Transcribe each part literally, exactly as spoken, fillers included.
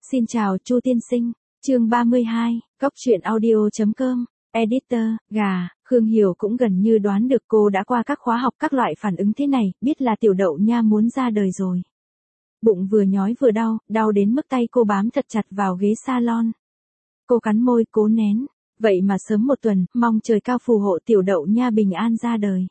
Xin chào Chu tiên sinh, chương ba mươi hai, cóc truyện audio.com, editor, gà, Khương Hiểu cũng gần như đoán được cô đã qua các khóa học các loại phản ứng thế này, biết là tiểu đậu nha muốn ra đời rồi. Bụng vừa nhói vừa đau, đau đến mức tay cô bám thật chặt vào ghế salon. Cô cắn môi cố nén, vậy mà sớm một tuần, mong trời cao phù hộ tiểu đậu nha bình an ra đời.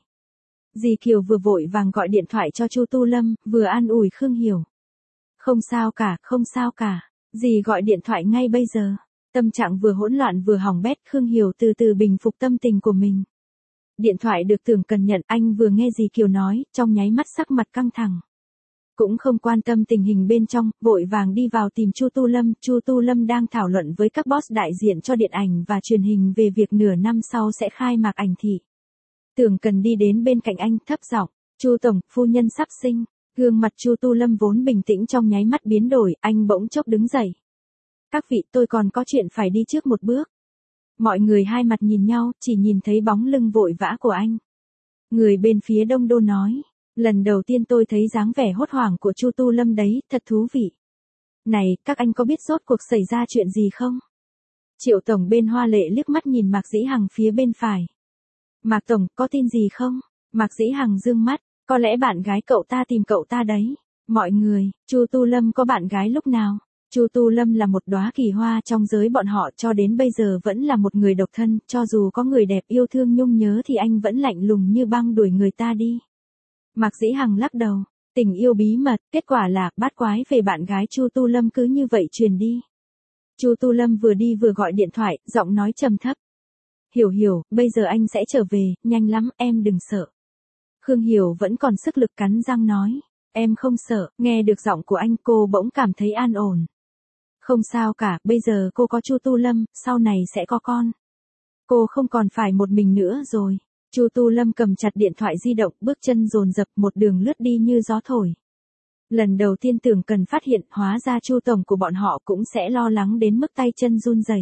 Dì Kiều vừa vội vàng gọi điện thoại cho Chu Tu Lâm, vừa an ủi Khương Hiểu. Không sao cả, không sao cả, dì gọi điện thoại ngay bây giờ. Tâm trạng vừa hỗn loạn vừa hỏng bét, Khương Hiểu từ từ bình phục tâm tình của mình. Điện thoại được Tưởng Cần nhận, anh vừa nghe dì Kiều nói, trong nháy mắt sắc mặt căng thẳng. Cũng không quan tâm tình hình bên trong, vội vàng đi vào tìm Chu Tu Lâm. Chu Tu Lâm đang thảo luận với các boss đại diện cho điện ảnh và truyền hình về việc nửa năm sau sẽ khai mạc ảnh thị. Tưởng Cần đi đến bên cạnh anh, thấp giọng, Chu tổng, phu nhân sắp sinh. Gương mặt Chu Tu Lâm vốn bình tĩnh trong nháy mắt biến đổi, anh bỗng chốc đứng dậy. Các vị, tôi còn có chuyện phải đi trước một bước. Mọi người hai mặt nhìn nhau, chỉ nhìn thấy bóng lưng vội vã của anh. Người bên phía Đông Đô nói, lần đầu tiên tôi thấy dáng vẻ hốt hoảng của Chu Tu Lâm đấy, thật thú vị. Này, các anh có biết rốt cuộc xảy ra chuyện gì không? Triệu tổng bên Hoa Lệ liếc mắt nhìn Mạc Dĩ Hằng phía bên phải. Mạc tổng, có tin gì không? Mạc Dĩ Hằng dương mắt, có lẽ bạn gái cậu ta tìm cậu ta đấy. Mọi người, Chu Tu Lâm có bạn gái lúc nào? Chu Tu Lâm là một đóa kỳ hoa trong giới bọn họ, cho đến bây giờ vẫn là một người độc thân, cho dù có người đẹp yêu thương nhung nhớ thì anh vẫn lạnh lùng như băng đuổi người ta đi. Mạc Dĩ Hằng lắc đầu, tình yêu bí mật, kết quả là bát quái về bạn gái Chu Tu Lâm cứ như vậy truyền đi. Chu Tu Lâm vừa đi vừa gọi điện thoại, giọng nói trầm thấp. Hiểu Hiểu, bây giờ anh sẽ trở về, nhanh lắm, em đừng sợ. Khương Hiểu vẫn còn sức lực cắn răng nói, em không sợ. Nghe được giọng của anh, cô bỗng cảm thấy an ổn. Không sao cả, bây giờ cô có Chu Tu Lâm, sau này sẽ có con. Cô không còn phải một mình nữa rồi. Chu Tu Lâm cầm chặt điện thoại di động, bước chân dồn dập một đường lướt đi như gió thổi. Lần đầu tiên Tưởng Cần phát hiện, hóa ra Chu tổng của bọn họ cũng sẽ lo lắng đến mức tay chân run rẩy.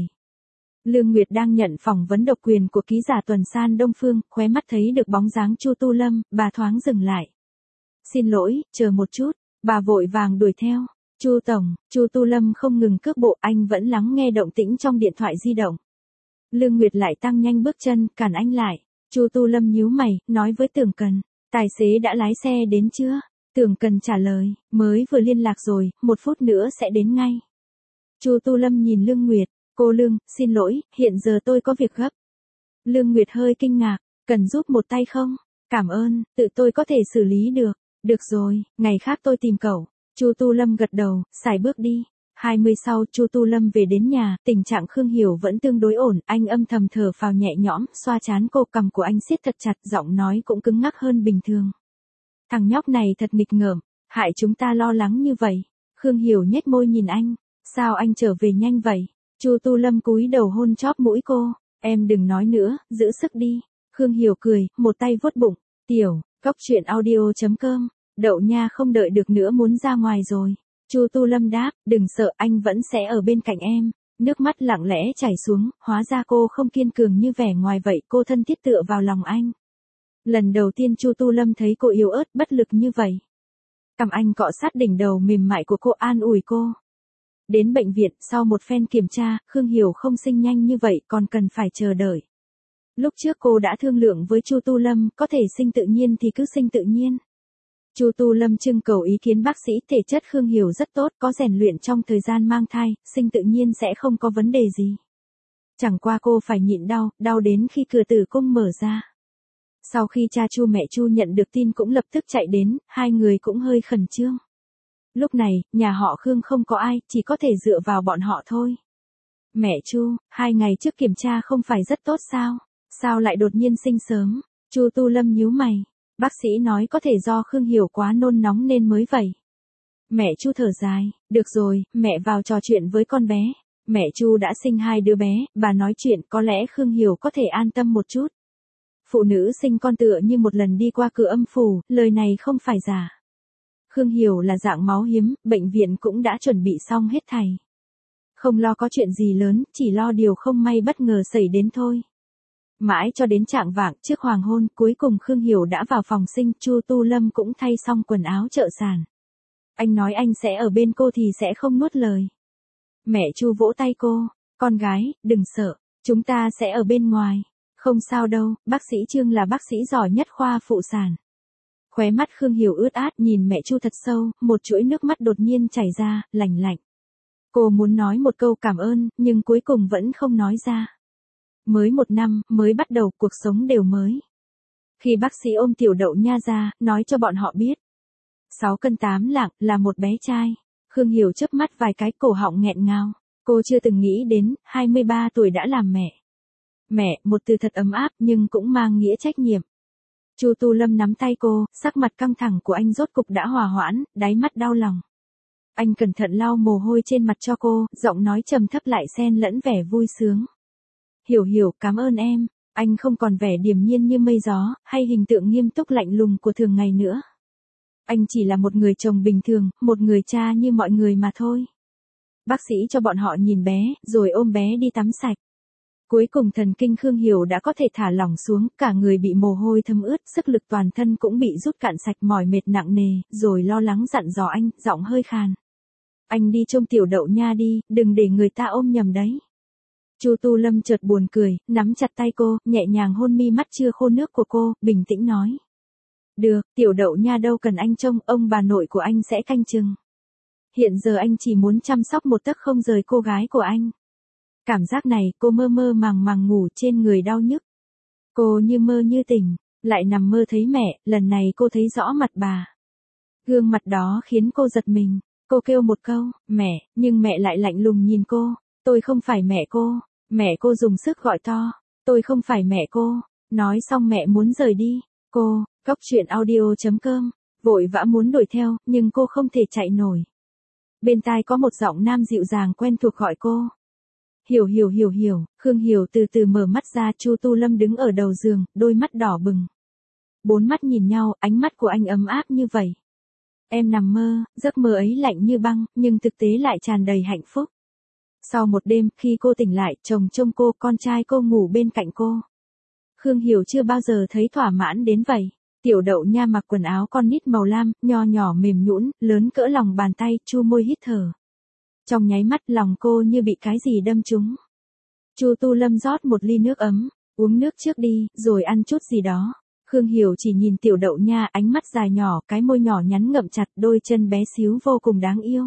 Lương Nguyệt đang nhận phỏng vấn độc quyền của ký giả Tuần San Đông Phương, khóe mắt thấy được bóng dáng Chu Tu Lâm, bà thoáng dừng lại. Xin lỗi, chờ một chút, bà vội vàng đuổi theo. Chu tổng, Chu Tu Lâm không ngừng cước bộ, anh vẫn lắng nghe động tĩnh trong điện thoại di động. Lương Nguyệt lại tăng nhanh bước chân, cản anh lại. Chu Tu Lâm nhíu mày, nói với Tưởng Cần, tài xế đã lái xe đến chưa? Tưởng Cần trả lời, mới vừa liên lạc rồi, một phút nữa sẽ đến ngay. Chu Tu Lâm nhìn Lương Nguyệt, cô Lương, xin lỗi, hiện giờ tôi có việc gấp. Lương Nguyệt hơi kinh ngạc, cần giúp một tay không? Cảm ơn, tự tôi có thể xử lý được. Được rồi, ngày khác tôi tìm cậu. Chu Tu Lâm gật đầu, xài bước đi. hai mươi sau, Chu Tu Lâm về đến nhà, tình trạng Khương Hiểu vẫn tương đối ổn, anh âm thầm thở phào nhẹ nhõm, xoa trán cô, cằm của anh siết thật chặt, giọng nói cũng cứng ngắc hơn bình thường. Thằng nhóc này thật nghịch ngợm, hại chúng ta lo lắng như vậy. Khương Hiểu nhếch môi nhìn anh, sao anh trở về nhanh vậy? Chu Tu Lâm cúi đầu hôn chóp mũi cô, em đừng nói nữa, giữ sức đi. Khương Hiểu cười, một tay vuốt bụng, tiểu, cóc truyện audio.com, đậu nha không đợi được nữa muốn ra ngoài rồi. Chu Tu Lâm đáp, đừng sợ, anh vẫn sẽ ở bên cạnh em. Nước mắt lặng lẽ chảy xuống, hóa ra cô không kiên cường như vẻ ngoài vậy, cô thân thiết tựa vào lòng anh. Lần đầu tiên Chu Tu Lâm thấy cô yếu ớt, bất lực như vậy. Cằm anh cọ sát đỉnh đầu mềm mại của cô, an ủi cô. Đến bệnh viện, sau một phen kiểm tra, Khương Hiểu không sinh nhanh như vậy, còn cần phải chờ đợi. Lúc trước cô đã thương lượng với Chu Tu Lâm, có thể sinh tự nhiên thì cứ sinh tự nhiên. Chu Tu Lâm trưng cầu ý kiến bác sĩ, thể chất Khương Hiểu rất tốt, có rèn luyện trong thời gian mang thai, sinh tự nhiên sẽ không có vấn đề gì. Chẳng qua cô phải nhịn đau, đau đến khi cửa tử cung mở ra. Sau khi cha Chu mẹ Chu nhận được tin cũng lập tức chạy đến, hai người cũng hơi khẩn trương. Lúc này, nhà họ Khương không có ai, chỉ có thể dựa vào bọn họ thôi. Mẹ Chu, hai ngày trước kiểm tra không phải rất tốt sao? Sao lại đột nhiên sinh sớm? Chu Tu Lâm nhíu mày. Bác sĩ nói có thể do Khương Hiểu quá nôn nóng nên mới vậy. Mẹ Chu thở dài, được rồi, mẹ vào trò chuyện với con bé. Mẹ Chu đã sinh hai đứa bé, bà nói chuyện, có lẽ Khương Hiểu có thể an tâm một chút. Phụ nữ sinh con tựa như một lần đi qua cửa âm phủ, lời này không phải giả. Khương Hiểu là dạng máu hiếm, bệnh viện cũng đã chuẩn bị xong hết thảy. Không lo có chuyện gì lớn, chỉ lo điều không may bất ngờ xảy đến thôi. Mãi cho đến chạng vạng trước hoàng hôn, cuối cùng Khương Hiểu đã vào phòng sinh, Chu Tu Lâm cũng thay xong quần áo trợ sản. Anh nói anh sẽ ở bên cô thì sẽ không nuốt lời. Mẹ Chu vỗ tay cô, con gái, đừng sợ, chúng ta sẽ ở bên ngoài. Không sao đâu, bác sĩ Trương là bác sĩ giỏi nhất khoa phụ sản. Khóe mắt Khương Hiểu ướt át nhìn mẹ Chu thật sâu, một chuỗi nước mắt đột nhiên chảy ra, lạnh lạnh. Cô muốn nói một câu cảm ơn, nhưng cuối cùng vẫn không nói ra. Mới một năm, mới bắt đầu, cuộc sống đều mới. Khi bác sĩ ôm Tiểu Đậu Nha ra, nói cho bọn họ biết. sáu cân tám lạng, là một bé trai. Khương Hiểu chớp mắt vài cái, cổ họng nghẹn ngào. Cô chưa từng nghĩ đến, hai mươi ba tuổi đã làm mẹ. Mẹ, một từ thật ấm áp, nhưng cũng mang nghĩa trách nhiệm. Chu Tu Lâm nắm tay cô, sắc mặt căng thẳng của anh rốt cục đã hòa hoãn, đáy mắt đau lòng. Anh cẩn thận lau mồ hôi trên mặt cho cô, giọng nói trầm thấp lại xen lẫn vẻ vui sướng. Hiểu Hiểu, cảm ơn em. Anh không còn vẻ điềm nhiên như mây gió, hay hình tượng nghiêm túc lạnh lùng của thường ngày nữa. Anh chỉ là một người chồng bình thường, một người cha như mọi người mà thôi. Bác sĩ cho bọn họ nhìn bé, rồi ôm bé đi tắm sạch. Cuối cùng thần kinh Khương Hiểu đã có thể thả lỏng xuống, cả người bị mồ hôi thấm ướt, sức lực toàn thân cũng bị rút cạn sạch, mỏi mệt nặng nề, rồi lo lắng dặn dò anh, giọng hơi khàn. Anh đi trông Tiểu Đậu Nha đi, đừng để người ta ôm nhầm đấy. Chu Tu Lâm chợt buồn cười, nắm chặt tay cô, nhẹ nhàng hôn mi mắt chưa khô nước của cô, bình tĩnh nói. Được, Tiểu Đậu Nha đâu cần anh trông, ông bà nội của anh sẽ canh chừng. Hiện giờ anh chỉ muốn chăm sóc một tấc không rời cô gái của anh. Cảm giác này, cô mơ mơ màng màng ngủ trên người đau nhức. Cô như mơ như tỉnh, lại nằm mơ thấy mẹ, lần này cô thấy rõ mặt bà. Gương mặt đó khiến cô giật mình, cô kêu một câu, mẹ, nhưng mẹ lại lạnh lùng nhìn cô, tôi không phải mẹ cô, mẹ cô dùng sức gọi to, tôi không phải mẹ cô, nói xong mẹ muốn rời đi, cô, Cóc Truyện Audio chấm com, vội vã muốn đuổi theo, nhưng cô không thể chạy nổi. Bên tai có một giọng nam dịu dàng quen thuộc gọi cô. Hiểu Hiểu Hiểu Hiểu, Khương Hiểu từ từ mở mắt ra, Chu Tu Lâm đứng ở đầu giường, đôi mắt đỏ bừng. Bốn mắt nhìn nhau, ánh mắt của anh ấm áp như vậy. Em nằm mơ, giấc mơ ấy lạnh như băng, nhưng thực tế lại tràn đầy hạnh phúc. Sau một đêm, khi cô tỉnh lại, chồng trông cô, con trai cô ngủ bên cạnh cô. Khương Hiểu chưa bao giờ thấy thỏa mãn đến vậy. Tiểu Đậu Nha mặc quần áo con nít màu lam, nho nhỏ mềm nhũn, lớn cỡ lòng bàn tay, chu môi hít thở. Trong nháy mắt lòng cô như bị cái gì đâm trúng. Chu Tu Lâm rót một ly nước ấm, uống nước trước đi, rồi ăn chút gì đó. Khương Hiểu chỉ nhìn Tiểu Đậu Nha, ánh mắt dài nhỏ, cái môi nhỏ nhắn ngậm chặt, đôi chân bé xíu vô cùng đáng yêu.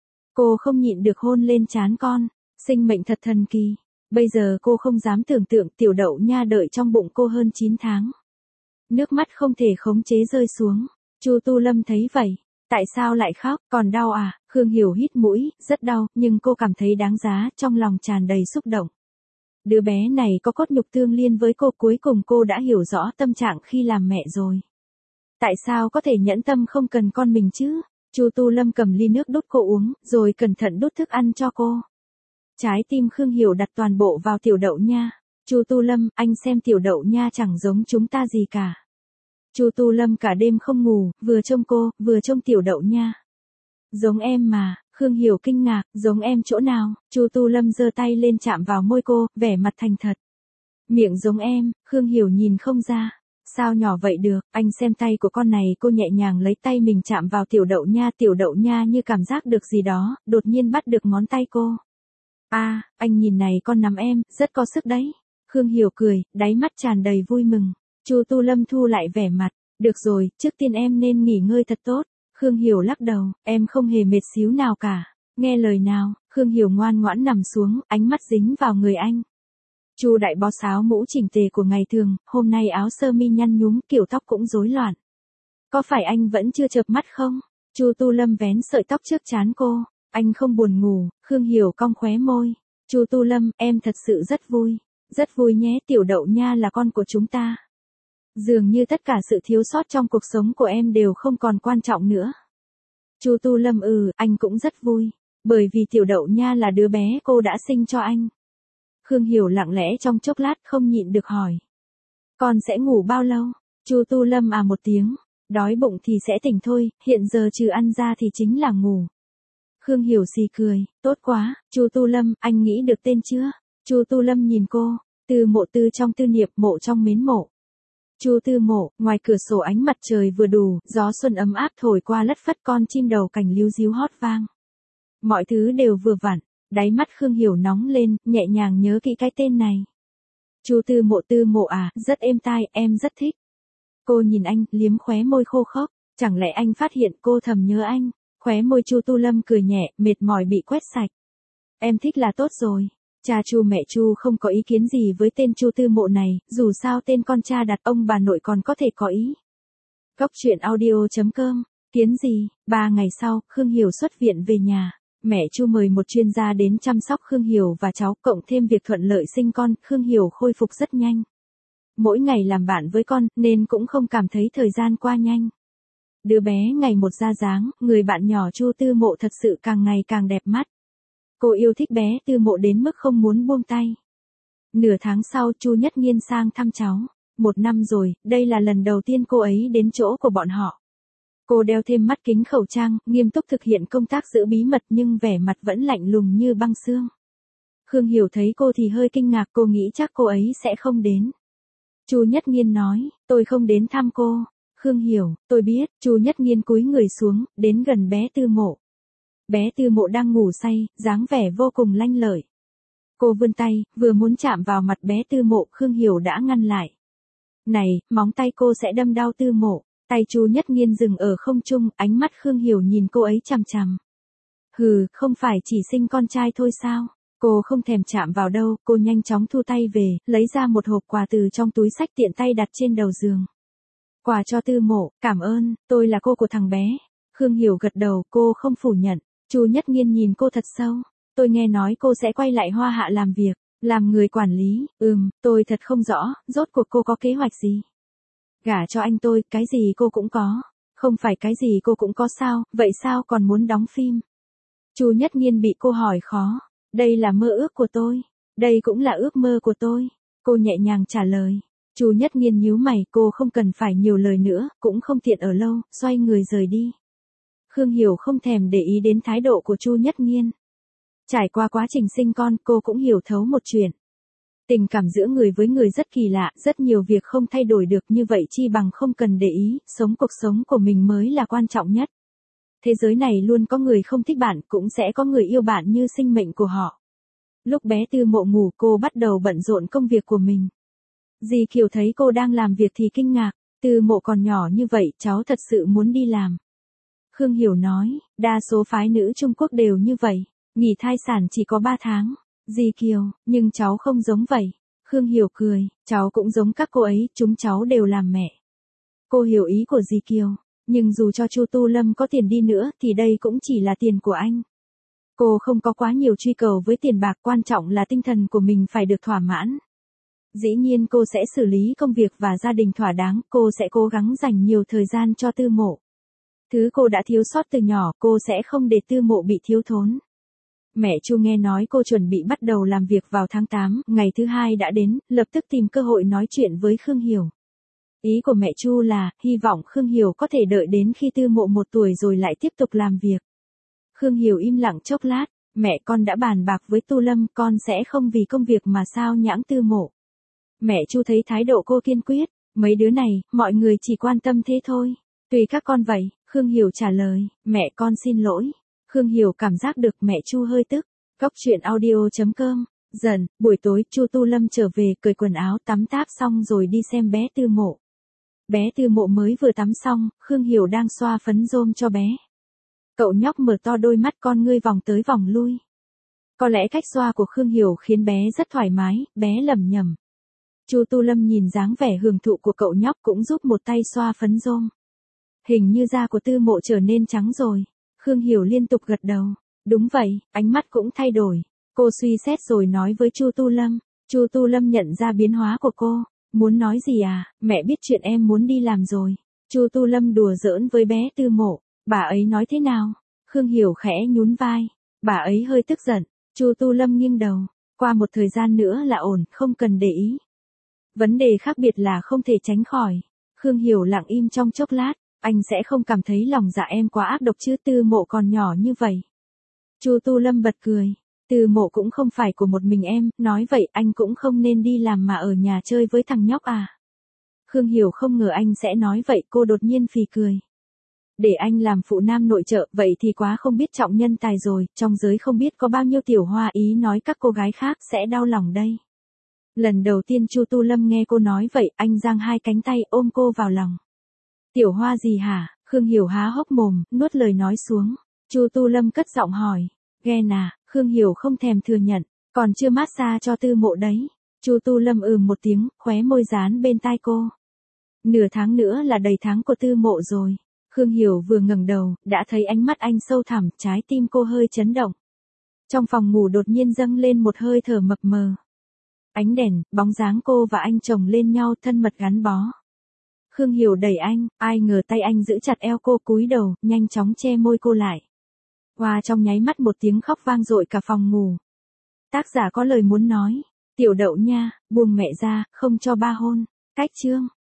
Cô không nhịn được hôn lên trán con, sinh mệnh thật thần kỳ. Bây giờ cô không dám tưởng tượng Tiểu Đậu Nha đợi trong bụng cô hơn chín tháng. Nước mắt không thể khống chế rơi xuống. Chu Tu Lâm thấy vậy, tại sao lại khóc, còn đau à? Khương Hiểu hít mũi, rất đau, nhưng cô cảm thấy đáng giá, trong lòng tràn đầy xúc động. Đứa bé này có cốt nhục tương liên với cô, cuối cùng cô đã hiểu rõ tâm trạng khi làm mẹ rồi. Tại sao có thể nhẫn tâm không cần con mình chứ? Chu Tu Lâm cầm ly nước đút cô uống, rồi cẩn thận đút thức ăn cho cô. Trái tim Khương Hiểu đặt toàn bộ vào Tiểu Đậu Nha. Chu Tu Lâm, anh xem Tiểu Đậu Nha chẳng giống chúng ta gì cả. Chu Tu Lâm cả đêm không ngủ, vừa trông cô, vừa trông Tiểu Đậu Nha. Giống em mà, Khương Hiểu kinh ngạc, giống em chỗ nào? Chu Tu Lâm giơ tay lên chạm vào môi cô, vẻ mặt thành thật. Miệng giống em, Khương Hiểu nhìn không ra. Sao nhỏ vậy được, anh xem tay của con này, cô nhẹ nhàng lấy tay mình chạm vào Tiểu Đậu Nha, Tiểu Đậu Nha như cảm giác được gì đó, đột nhiên bắt được ngón tay cô. A, à, anh nhìn này, con nắm em, rất có sức đấy. Khương Hiểu cười, đáy mắt tràn đầy vui mừng. Chu Tu Lâm thu lại vẻ mặt, được rồi, trước tiên em nên nghỉ ngơi thật tốt. Khương Hiểu lắc đầu, em không hề mệt xíu nào cả. Nghe lời nào, Khương Hiểu ngoan ngoãn nằm xuống, ánh mắt dính vào người anh. Chu Đại Boss áo mũ chỉnh tề của ngày thường, hôm nay áo sơ mi nhăn nhúm, kiểu tóc cũng rối loạn. Có phải anh vẫn chưa chợp mắt không? Chu Tu Lâm vén sợi tóc trước trán cô, anh không buồn ngủ. Khương Hiểu cong khóe môi. Chu Tu Lâm, em thật sự rất vui. Rất vui nhé, Tiểu Đậu Nha là con của chúng ta. Dường như tất cả sự thiếu sót trong cuộc sống của em đều không còn quan trọng nữa. Chu Tu Lâm ừ, anh cũng rất vui. Bởi vì Tiểu Đậu Nha là đứa bé cô đã sinh cho anh. Khương Hiểu lặng lẽ trong chốc lát không nhịn được hỏi. Con sẽ ngủ bao lâu? Chu Tu Lâm à một tiếng. Đói bụng thì sẽ tỉnh thôi, hiện giờ trừ ăn ra thì chính là ngủ. Khương Hiểu xì cười, tốt quá, Chu Tu Lâm, anh nghĩ được tên chưa? Chu Tu Lâm nhìn cô, Tư Mộ Tư trong tư niệm, mộ trong mến mộ. Chu Tư Mộ, ngoài cửa sổ ánh mặt trời vừa đủ, gió xuân ấm áp thổi qua lất phất, con chim đầu cành líu ríu hót vang. Mọi thứ đều vừa vặn, Đáy mắt Khương Hiểu nóng lên, nhẹ nhàng nhớ kỹ cái tên này. Chu Tư Mộ. Tư Mộ à, rất êm tai, em rất thích. Cô nhìn anh, liếm khóe môi khô khốc, chẳng lẽ anh phát hiện cô thầm nhớ anh? Khóe môi Chu Tu Lâm cười nhẹ, mệt mỏi bị quét sạch. Em thích là tốt rồi. Cha Chu mẹ Chu không có ý kiến gì với tên Chu Tư Mộ này, dù sao tên con cha đặt ông bà nội còn có thể có ý. Góc truyện audio chấm com. Kiến gì? Ba ngày sau, Khương Hiểu xuất viện về nhà. Mẹ Chu mời một chuyên gia đến chăm sóc Khương Hiểu và cháu, cộng thêm việc thuận lợi sinh con, Khương Hiểu khôi phục rất nhanh. Mỗi ngày làm bạn với con, nên cũng không cảm thấy thời gian qua nhanh. Đứa bé ngày một ra dáng, người bạn nhỏ Chu Tư Mộ thật sự càng ngày càng đẹp mắt. Cô yêu thích bé Tư Mộ đến mức không muốn buông tay. Nửa tháng sau, Chu Nhất Nghiên sang thăm cháu. Một năm rồi, đây là lần đầu tiên cô ấy đến chỗ của bọn họ. Cô đeo thêm mắt kính khẩu trang, nghiêm túc thực hiện công tác giữ bí mật nhưng vẻ mặt vẫn lạnh lùng như băng xương. Khương Hiểu thấy cô thì hơi kinh ngạc, cô nghĩ chắc cô ấy sẽ không đến. Chu Nhất Nghiên nói, tôi không đến thăm cô. Khương Hiểu, tôi biết. Chu Nhất Nghiên cúi người xuống, đến gần bé Tư Mộ. Bé Tư Mộ đang ngủ say, dáng vẻ vô cùng lanh lợi. Cô vươn tay, vừa muốn chạm vào mặt bé Tư Mộ, Khương Hiểu đã ngăn lại. Này, móng tay cô sẽ đâm đau Tư Mộ. Tay Chu Nhất Nghiên dừng ở không trung, ánh mắt Khương Hiểu nhìn cô ấy chằm chằm. Hừ, không phải chỉ sinh con trai thôi sao? Cô không thèm chạm vào đâu, cô nhanh chóng thu tay về, lấy ra một hộp quà từ trong túi xách tiện tay đặt trên đầu giường. Quà cho Tư Mộ, cảm ơn, tôi là cô của thằng bé. Khương Hiểu gật đầu, cô không phủ nhận. Chu Nhất Nghiên nhìn cô thật sâu. Tôi nghe nói cô sẽ quay lại Hoa Hạ làm việc, làm người quản lý. Ừm, tôi thật không rõ, rốt cuộc cô có kế hoạch gì? Gả cho anh tôi, cái gì cô cũng có. Không phải cái gì cô cũng có sao, vậy sao còn muốn đóng phim? Chu Nhất Nghiên bị cô hỏi khó. Đây là mơ ước của tôi. Đây cũng là ước mơ của tôi. Cô nhẹ nhàng trả lời. Chu Nhất Nghiên nhíu mày, cô không cần phải nhiều lời nữa, cũng không tiện ở lâu, xoay người rời đi. Khương Hiểu không thèm để ý đến thái độ của Chu Nhất Nghiên. Trải qua quá trình sinh con, cô cũng hiểu thấu một chuyện. Tình cảm giữa người với người rất kỳ lạ, rất nhiều việc không thay đổi được, như vậy chi bằng không cần để ý, sống cuộc sống của mình mới là quan trọng nhất. Thế giới này luôn có người không thích bạn, cũng sẽ có người yêu bạn như sinh mệnh của họ. Lúc bé Tư Mộ ngủ, cô bắt đầu bận rộn công việc của mình. Dì Kiều thấy cô đang làm việc thì kinh ngạc. Tư Mộ còn nhỏ như vậy, cháu thật sự muốn đi làm. Khương Hiểu nói, đa số phái nữ Trung Quốc đều như vậy, nghỉ thai sản chỉ có ba tháng. Dì Kiều, nhưng cháu không giống vậy. Khương Hiểu cười, cháu cũng giống các cô ấy, chúng cháu đều làm mẹ. Cô hiểu ý của dì Kiều, nhưng dù cho Chu Tu Lâm có tiền đi nữa thì đây cũng chỉ là tiền của anh. Cô không có quá nhiều truy cầu với tiền bạc, quan trọng là tinh thần của mình phải được thỏa mãn. Dĩ nhiên cô sẽ xử lý công việc và gia đình thỏa đáng, cô sẽ cố gắng dành nhiều thời gian cho Tư Mộ. Thứ cô đã thiếu sót từ nhỏ, cô sẽ không để Tư Mộ bị thiếu thốn. Mẹ Chu nghe nói cô chuẩn bị bắt đầu làm việc vào tháng tám, ngày thứ hai đã đến, lập tức tìm cơ hội nói chuyện với Khương Hiểu. Ý của mẹ Chu là, hy vọng Khương Hiểu có thể đợi đến khi Tư Mộ một tuổi rồi lại tiếp tục làm việc. Khương Hiểu im lặng chốc lát, mẹ con đã bàn bạc với Tu Lâm, con sẽ không vì công việc mà sao nhãng Tư Mộ. Mẹ Chu thấy thái độ cô kiên quyết, mấy đứa này, mọi người chỉ quan tâm thế thôi. Tùy các con vậy, Khương Hiểu trả lời, mẹ con xin lỗi. Khương Hiểu cảm giác được mẹ Chu hơi tức. Góc truyện audio chấm com. Dần, buổi tối, Chu Tu Lâm trở về, cởi quần áo, tắm táp xong rồi đi xem bé Tư Mộ. Bé Tư Mộ mới vừa tắm xong, Khương Hiểu đang xoa phấn rôm cho bé. Cậu nhóc mở to đôi mắt, con ngươi vòng tới vòng lui. Có lẽ cách xoa của Khương Hiểu khiến bé rất thoải mái, bé lẩm nhẩm. Chu Tu Lâm nhìn dáng vẻ hưởng thụ của cậu nhóc cũng giúp một tay xoa phấn rôm. Hình như da của Tư Mộ trở nên trắng rồi. Khương Hiểu liên tục gật đầu. Đúng vậy, ánh mắt cũng thay đổi. Cô suy xét rồi nói với Chu Tu Lâm. Chu Tu Lâm nhận ra biến hóa của cô. Muốn nói gì à, mẹ biết chuyện em muốn đi làm rồi. Chu Tu Lâm đùa giỡn với bé Tư Mộ. Bà ấy nói thế nào? Khương Hiểu khẽ nhún vai. Bà ấy hơi tức giận. Chu Tu Lâm nghiêng đầu. Qua một thời gian nữa là ổn, không cần để ý. Vấn đề khác biệt là không thể tránh khỏi. Khương Hiểu lặng im trong chốc lát. Anh sẽ không cảm thấy lòng dạ em quá ác độc chứ, Tư Mộ còn nhỏ như vậy. Chu Tu Lâm bật cười. Tư Mộ cũng không phải của một mình em, nói vậy anh cũng không nên đi làm mà ở nhà chơi với thằng nhóc à. Khương Hiểu không ngờ anh sẽ nói vậy, cô đột nhiên phì cười. Để anh làm phụ nam nội trợ, vậy thì quá không biết trọng nhân tài rồi, trong giới không biết có bao nhiêu tiểu hoa ý nói các cô gái khác sẽ đau lòng đây. Lần đầu tiên Chu Tu Lâm nghe cô nói vậy, anh giang hai cánh tay ôm cô vào lòng. Tiểu hoa gì hả? Khương Hiểu há hốc mồm, nuốt lời nói xuống. Chu Tu Lâm cất giọng hỏi. Ghen à? Khương Hiểu không thèm thừa nhận, còn chưa massage cho Tư Mộ đấy. Chu Tu Lâm ừm một tiếng, khóe môi dán bên tai cô. Nửa tháng nữa là đầy tháng của Tư Mộ rồi. Khương Hiểu vừa ngẩng đầu, đã thấy ánh mắt anh sâu thẳm, trái tim cô hơi chấn động. Trong phòng ngủ đột nhiên dâng lên một hơi thở mập mờ. Ánh đèn, bóng dáng cô và anh chồng lên nhau thân mật gắn bó. Khương Hiểu đẩy anh, ai ngờ tay anh giữ chặt eo cô cúi đầu, nhanh chóng che môi cô lại. Qua trong nháy mắt một tiếng khóc vang dội cả phòng ngủ. Tác giả có lời muốn nói. Tiểu Đậu nha, buông mẹ ra, không cho ba hôn. Cách chương.